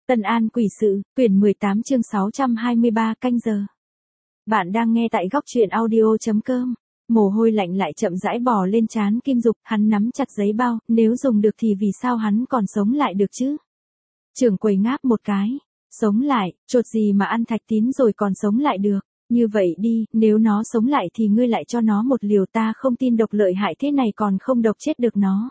Tân An Quỷ Sự, quyển 18 chương 623 canh giờ. Bạn đang nghe tại góc truyện audio.com. Mồ hôi lạnh lại chậm rãi bò lên trán Kim Dục, hắn nắm chặt giấy bao, nếu dùng được thì vì sao hắn còn sống lại được chứ? Trưởng quầy ngáp một cái, sống lại, chột gì mà ăn thạch tín rồi còn sống lại được, như vậy đi, nếu nó sống lại thì ngươi lại cho nó một liều, ta không tin độc lợi hại thế này còn không độc chết được nó.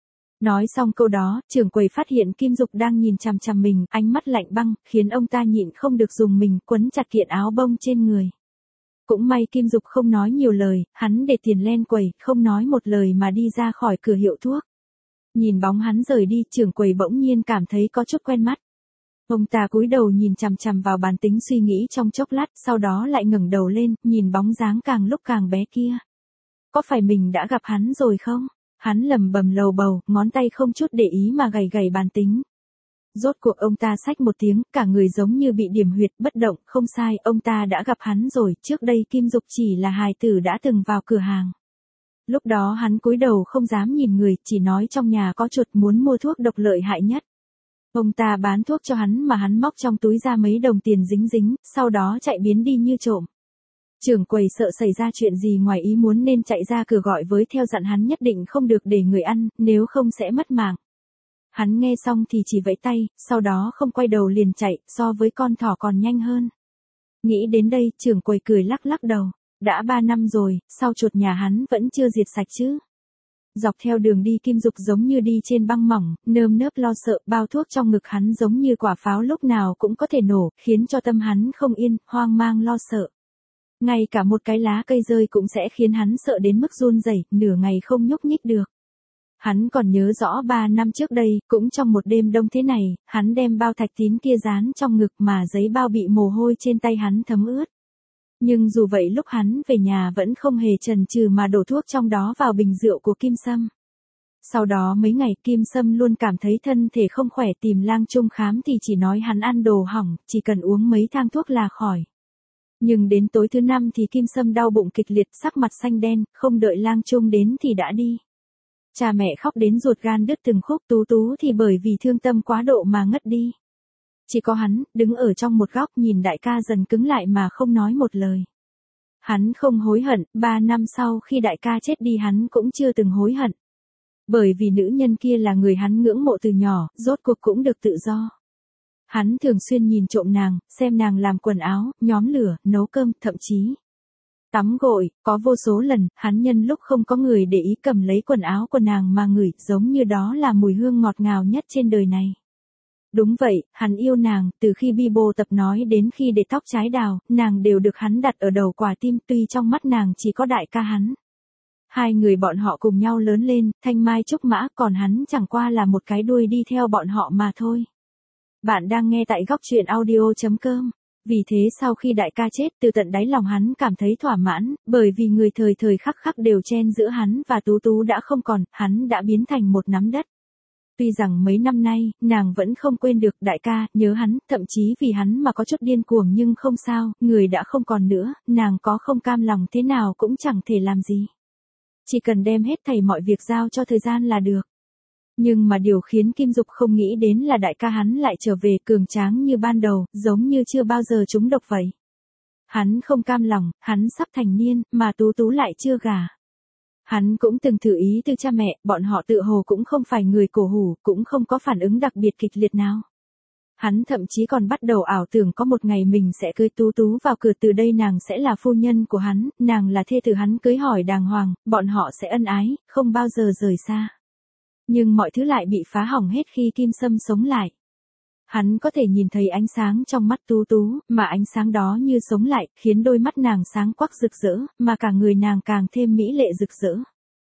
Nói xong câu đó, trưởng quầy phát hiện Kim Dục đang nhìn chằm chằm mình, ánh mắt lạnh băng, khiến ông ta nhịn không được dùng mình quấn chặt kiện áo bông trên người. Cũng may Kim Dục không nói nhiều lời, hắn để tiền len quầy, không nói một lời mà đi ra khỏi cửa hiệu thuốc. Nhìn bóng hắn rời đi, trưởng quầy bỗng nhiên cảm thấy có chút quen mắt. Ông ta cúi đầu nhìn chằm chằm vào bàn tính suy nghĩ trong chốc lát, sau đó lại ngẩng đầu lên, nhìn bóng dáng càng lúc càng bé kia. Có phải mình đã gặp hắn rồi không? Hắn lẩm bẩm lầu bầu, ngón tay không chút để ý mà gảy gảy bàn tính. Rốt cuộc ông ta xách một tiếng, cả người giống như bị điểm huyệt, bất động, không sai, ông ta đã gặp hắn rồi, trước đây Kim Dục chỉ là hài tử đã từng vào cửa hàng. Lúc đó hắn cúi đầu không dám nhìn người, chỉ nói trong nhà có chuột muốn mua thuốc độc lợi hại nhất. Ông ta bán thuốc cho hắn mà hắn móc trong túi ra mấy đồng tiền dính dính, sau đó chạy biến đi như trộm. Trưởng quầy sợ xảy ra chuyện gì ngoài ý muốn nên chạy ra cửa gọi với theo dặn hắn nhất định không được để người ăn, nếu không sẽ mất mạng. Hắn nghe xong thì chỉ vẫy tay, sau đó không quay đầu liền chạy, so với con thỏ còn nhanh hơn. Nghĩ đến đây, trưởng quầy cười lắc lắc đầu, đã 3 năm rồi, sao chuột nhà hắn vẫn chưa diệt sạch chứ? Dọc theo đường đi Kim Dục giống như đi trên băng mỏng, nơm nớp lo sợ, bao thuốc trong ngực hắn giống như quả pháo lúc nào cũng có thể nổ, khiến cho tâm hắn không yên, hoang mang lo sợ. Ngay cả một cái lá cây rơi cũng sẽ khiến hắn sợ đến mức run rẩy, nửa ngày không nhúc nhích được. Hắn còn nhớ rõ 3 năm trước đây, cũng trong một đêm đông thế này, hắn đem bao thạch tín kia dán trong ngực mà giấy bao bị mồ hôi trên tay hắn thấm ướt. Nhưng dù vậy lúc hắn về nhà vẫn không hề chần chừ mà đổ thuốc trong đó vào bình rượu của Kim Sâm. Sau đó mấy ngày Kim Sâm luôn cảm thấy thân thể không khỏe, tìm lang trung khám thì chỉ nói hắn ăn đồ hỏng, chỉ cần uống mấy thang thuốc là khỏi. Nhưng đến tối thứ 5 thì Kim Sâm đau bụng kịch liệt, sắc mặt xanh đen, không đợi lang trung đến thì đã đi. Cha mẹ khóc đến ruột gan đứt từng khúc, Tú Tú thì bởi vì thương tâm quá độ mà ngất đi. Chỉ có hắn, đứng ở trong một góc nhìn đại ca dần cứng lại mà không nói một lời. Hắn không hối hận, 3 năm sau khi đại ca chết đi hắn cũng chưa từng hối hận. Bởi vì nữ nhân kia là người hắn ngưỡng mộ từ nhỏ, rốt cuộc cũng được tự do. Hắn thường xuyên nhìn trộm nàng, xem nàng làm quần áo, nhóm lửa, nấu cơm, thậm chí tắm gội, có vô số lần, hắn nhân lúc không có người để ý cầm lấy quần áo của nàng mà ngửi, giống như đó là mùi hương ngọt ngào nhất trên đời này. Đúng vậy, hắn yêu nàng, từ khi Bibo tập nói đến khi để tóc trái đào, nàng đều được hắn đặt ở đầu quả tim, tuy trong mắt nàng chỉ có đại ca hắn. Hai người bọn họ cùng nhau lớn lên, thanh mai trúc mã, còn hắn chẳng qua là một cái đuôi đi theo bọn họ mà thôi. Bạn đang nghe tại góc truyện audio.com. Vì thế sau khi đại ca chết, từ tận đáy lòng hắn cảm thấy thỏa mãn, bởi vì người thời thời khắc khắc đều chen giữa hắn và Tú Tú đã không còn, hắn đã biến thành một nắm đất. Tuy rằng mấy năm nay, nàng vẫn không quên được đại ca, nhớ hắn, thậm chí vì hắn mà có chút điên cuồng, nhưng không sao, người đã không còn nữa, nàng có không cam lòng thế nào cũng chẳng thể làm gì. Chỉ cần đem hết thảy mọi việc giao cho thời gian là được. Nhưng mà điều khiến Kim Dục không nghĩ đến là đại ca hắn lại trở về cường tráng như ban đầu, giống như chưa bao giờ trúng độc vậy. Hắn không cam lòng, hắn sắp thành niên, mà Tú Tú lại chưa gả. Hắn cũng từng thử ý từ cha mẹ, bọn họ tự hồ cũng không phải người cổ hủ, cũng không có phản ứng đặc biệt kịch liệt nào. Hắn thậm chí còn bắt đầu ảo tưởng có một ngày mình sẽ cưới Tú Tú vào cửa, từ đây nàng sẽ là phu nhân của hắn, nàng là thê tử hắn cưới hỏi đàng hoàng, bọn họ sẽ ân ái, không bao giờ rời xa. Nhưng mọi thứ lại bị phá hỏng hết khi Kim Sâm sống lại. Hắn có thể nhìn thấy ánh sáng trong mắt Tú Tú, mà ánh sáng đó như sống lại, khiến đôi mắt nàng sáng quắc rực rỡ, mà cả người nàng càng thêm mỹ lệ rực rỡ.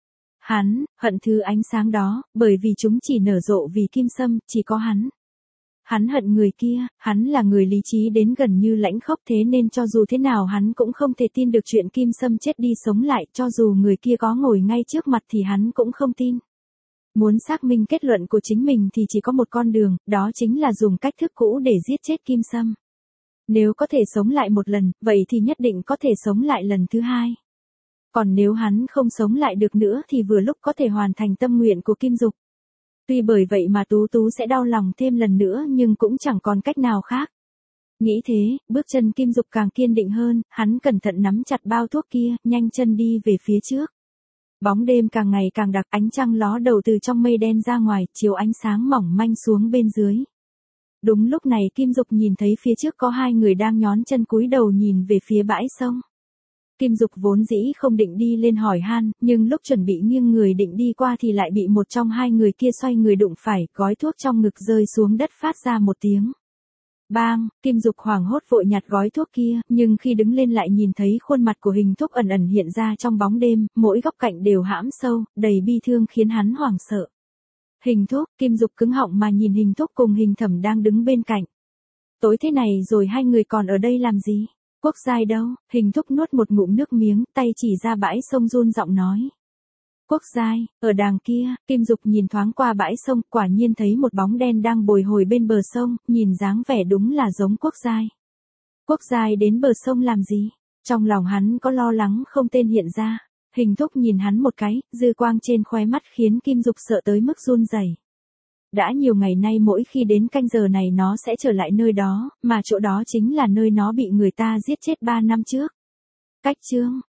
Hắn hận thứ ánh sáng đó, bởi vì chúng chỉ nở rộ vì Kim Sâm, chỉ có hắn. Hắn hận người kia, hắn là người lý trí đến gần như lãnh khốc, thế nên cho dù thế nào hắn cũng không thể tin được chuyện Kim Sâm chết đi sống lại, cho dù người kia có ngồi ngay trước mặt thì hắn cũng không tin. Muốn xác minh kết luận của chính mình thì chỉ có một con đường, đó chính là dùng cách thức cũ để giết chết Kim Sâm. Nếu có thể sống lại một lần, vậy thì nhất định có thể sống lại lần thứ hai. Còn nếu hắn không sống lại được nữa thì vừa lúc có thể hoàn thành tâm nguyện của Kim Dục. Tuy bởi vậy mà Tú Tú sẽ đau lòng thêm lần nữa nhưng cũng chẳng còn cách nào khác. Nghĩ thế, bước chân Kim Dục càng kiên định hơn, hắn cẩn thận nắm chặt bao thuốc kia, nhanh chân đi về phía trước. Bóng đêm càng ngày càng đặc, ánh trăng ló đầu từ trong mây đen ra ngoài, chiếu ánh sáng mỏng manh xuống bên dưới. Đúng lúc này Kim Dục nhìn thấy phía trước có hai người đang nhón chân cúi đầu nhìn về phía bãi sông. Kim Dục vốn dĩ không định đi lên hỏi han, nhưng lúc chuẩn bị nghiêng người định đi qua thì lại bị một trong hai người kia xoay người đụng phải, gói thuốc trong ngực rơi xuống đất phát ra một tiếng. Bang, Kim Dục hoảng hốt vội nhặt gói thuốc kia, nhưng khi đứng lên lại nhìn thấy khuôn mặt của Hình Thúc ẩn ẩn hiện ra trong bóng đêm, mỗi góc cạnh đều hãm sâu, đầy bi thương khiến hắn hoảng sợ. Hình Thúc, Kim Dục cứng họng mà nhìn Hình Thúc cùng Hình Thẩm đang đứng bên cạnh. Tối thế này rồi hai người còn ở đây làm gì? Quốc Giai đâu? Hình Thúc nuốt một ngụm nước miếng, tay chỉ ra bãi sông run giọng nói. Quốc Giai, ở đàng kia. Kim Dục nhìn thoáng qua bãi sông, quả nhiên thấy một bóng đen đang bồi hồi bên bờ sông, nhìn dáng vẻ đúng là giống Quốc Giai. Quốc Giai đến bờ sông làm gì? Trong lòng hắn có lo lắng không tên hiện ra. Hình Thúc nhìn hắn một cái, dư quang trên khóe mắt khiến Kim Dục sợ tới mức run rẩy. Đã nhiều ngày nay mỗi khi đến canh giờ này nó sẽ trở lại nơi đó, mà chỗ đó chính là nơi nó bị người ta giết chết 3 năm trước. Cách chương